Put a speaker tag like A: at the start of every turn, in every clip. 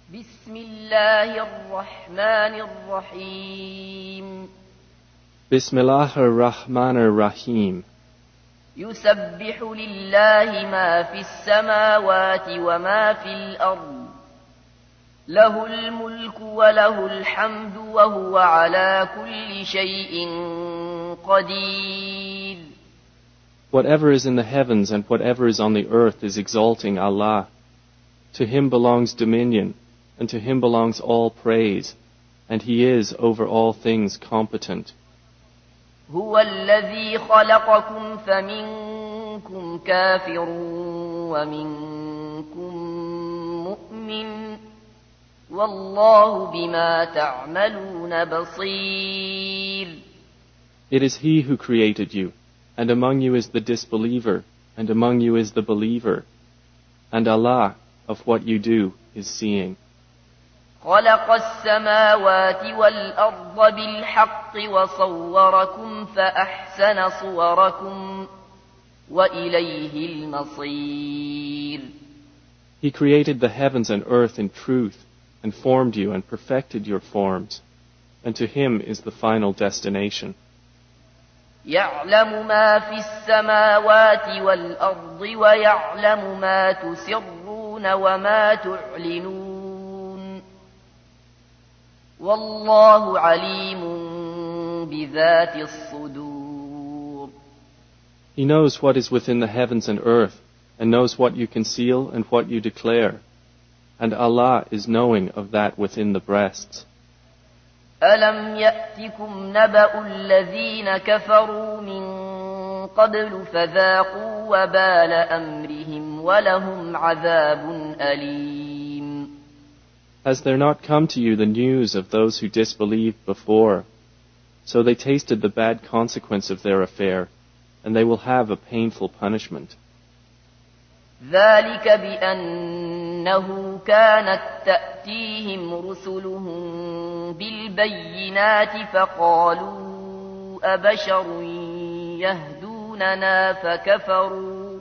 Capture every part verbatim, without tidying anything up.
A: بسم الله الرحمن الرحيم
B: بسم الله الرحمن الرحيم
A: يسبح لله ما في السماوات وما في الأرض له الملك وله الحمد وهو على كل شيء قدير.
B: Whatever is in the heavens and whatever is on the earth is exalting Allah. To Him belongs dominion, and to Him belongs all praise, and He is over all things competent.
A: هو الذي خلقكم فمنكم كافر ومنكم مؤمن والله بما تعملون بصير.
B: It is He who created you, and among you is the disbeliever, and among you is the believer, and Allah of what you do is seeing.
A: خلق السماوات والأرض بالحق وصوركم فأحسن صوركم وإليه المصير.
B: He created the heavens and earth in truth, and formed you and perfected your forms, and to Him is the final destination.
A: يعلم ما في السماوات والأرض ويعلم ما تسرون وما تعلنون والله عليم بذات الصدور.
B: He knows what is within the heavens and earth, and knows what you conceal and what you declare, and Allah is knowing of that within the breasts.
A: ألم يأتكم نبأ الذين كفروا من قبل فذاقوا وبال أمرهم ولهم عذاب أليم.
B: Has there not come to you the news of those who disbelieved before? So they tasted the bad consequence of their affair, and they will have a painful punishment.
A: ذلك بأنه كانت تأتيهم رسلهم بالبينات فقالوا أبشر يهدوننا فكفروا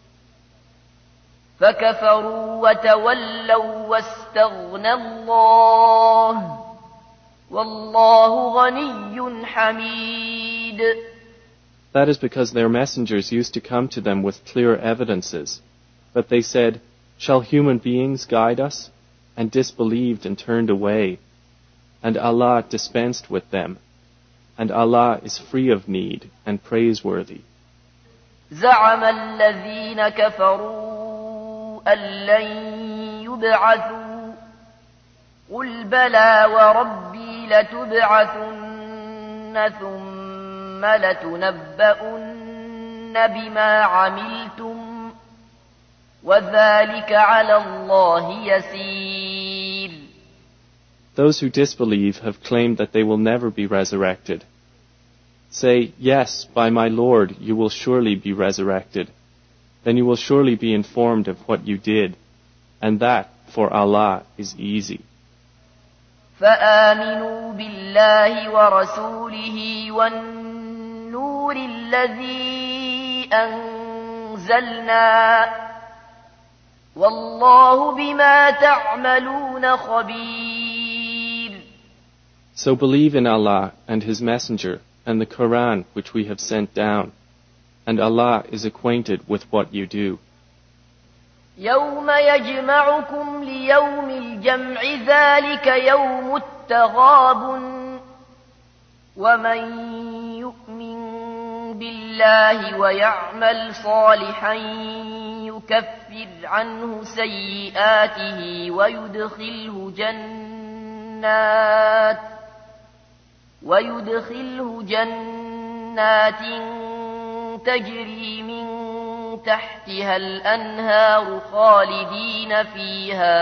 A: فكفروا وتولوا واستغنى الله والله غني حميد.
B: That is because their messengers used to come to them with clear evidences. But they said, shall human beings guide us? And disbelieved and turned away. And Allah dispensed with them. And Allah is free of need and praiseworthy.
A: زعم الذين كفروا أن لن يبعثوا قل بلى وربي لتبعثن ثم لتنبؤن بما عملتم وَذَلِكَ عَلَى اللَّهِ يَسِيرٌ.
B: Those who disbelieve have claimed that they will never be resurrected. Say, yes, by my Lord, you will surely be resurrected. Then you will surely be informed of what you did, and that, for Allah, is easy.
A: فَآمِنُوا بِاللَّهِ وَرَسُولِهِ وَالنُّورِ الَّذِي أَنزَلْنَا والله بما تعملون خبير.
B: So believe in Allah and His Messenger and the Quran which we have sent down, and Allah is acquainted with what you do.
A: يوم يجمعكم ليوم الجمع ذلك يوم التغابن ومن يؤمن بالله ويعمل صالحا يكفر عنه سيئاته ويدخله جنات ويدخله جنات تجري من تحتها الأنهار خالدين فيها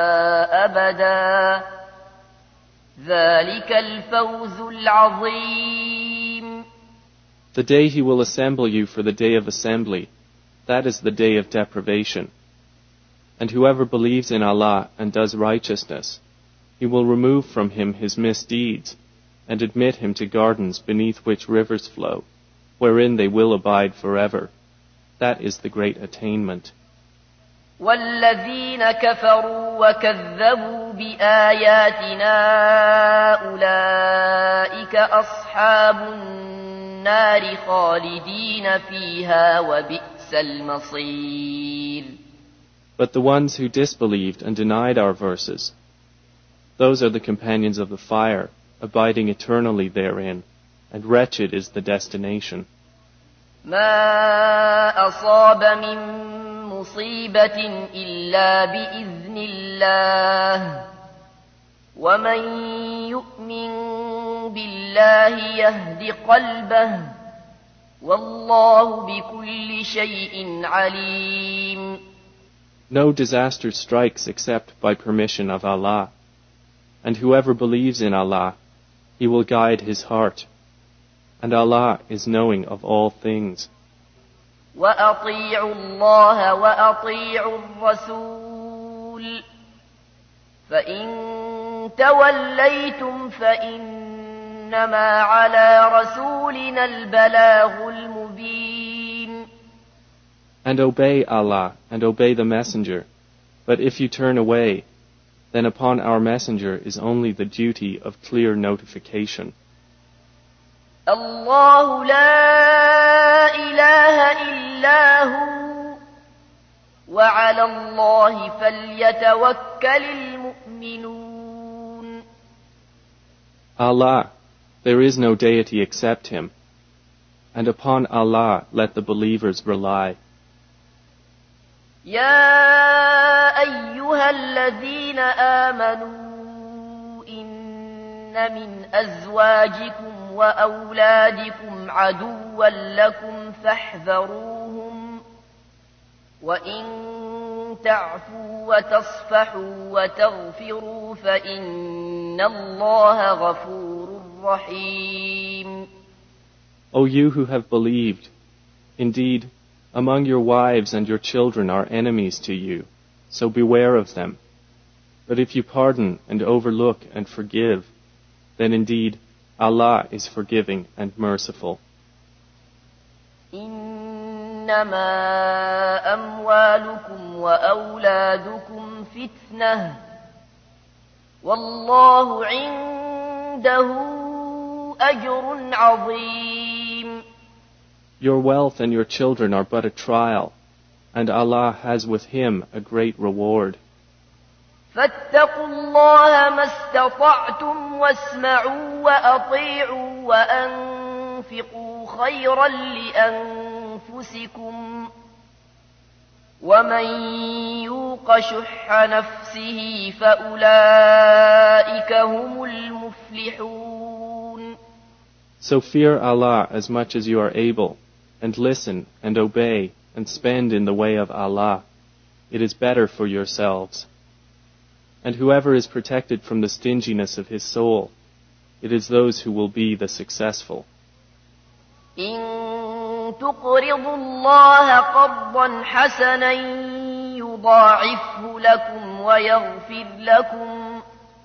A: أبدا ذلك الفوز العظيم.
B: The day He will assemble you for the day of assembly, that is the day of deprivation. And whoever believes in Allah and does righteousness, He will remove from him his misdeeds and admit him to gardens beneath which rivers flow, wherein they will abide forever. That is the great attainment.
A: والذين كفروا وكذبوا بآياتنا أولئك أصحاب النار خالدين فيها وبئس المصير.
B: But the ones who disbelieved and denied our verses, those are the companions of the fire, abiding eternally therein, and wretched is the destination.
A: ما أصاب من مصيبة إلا بإذن الله ومن يؤمن بالله يهد قلبه والله بكل شيء عليم.
B: No disaster strikes except by permission of Allah, and whoever believes in Allah, He will guide his heart, and Allah is knowing of all things.
A: وأطيعوا الله وأطيعوا الرسول فإن توليتم فإنما على رسولنا البلاغ المبين.
B: And obey Allah and obey the Messenger, but if you turn away, then upon our Messenger is only the duty of clear notification.
A: الله لا إله إلا هو وعلى الله فليتوكل المؤمنون.
B: Allah, there is no deity except Him, and upon Allah let the believers rely.
A: يا أيها الذين آمنوا إن من أزواجكم وأولادكم عدوا لكم فاحذروهم وإن تعفوا وتصفحوا وتغفروا فإن الله غفور رحيم.
B: O you who have believed, indeed, among your wives and your children are enemies to you, so beware of them. But if you pardon and overlook and forgive, then indeed Allah is forgiving and merciful.
A: إنما أموالكم وأولادكم فتنة والله عنده أجر عظيم.
B: Your wealth and your children are but a trial, and Allah has with Him a great reward.
A: فاتقوا الله ما استطعتم واسمعوا وأطيعوا وأنفقوا خيرا لأنفسكم ومن يوق شح نفسه فأولئك هم المفلحون.
B: So fear Allah as much as you are able, and listen and obey and spend in the way of Allah. It is better for yourselves. And whoever is protected from the stinginess of his soul, it is those who will be the successful.
A: إن تقرضوا الله قرضا حسنا يضاعفه لكم ويغفر لكم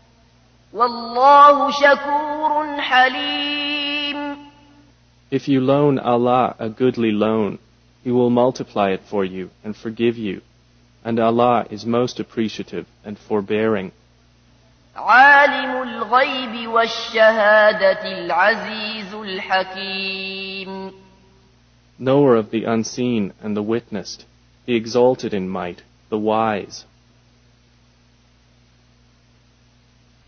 A: والله شكور حليم.
B: If you loan Allah a goodly loan, He will multiply it for you and forgive you. And Allah is most appreciative and forbearing.
A: عالم الغيب والشهادة العزيز الحكيم.
B: Knower of the unseen and the witnessed, the exalted in might, the wise.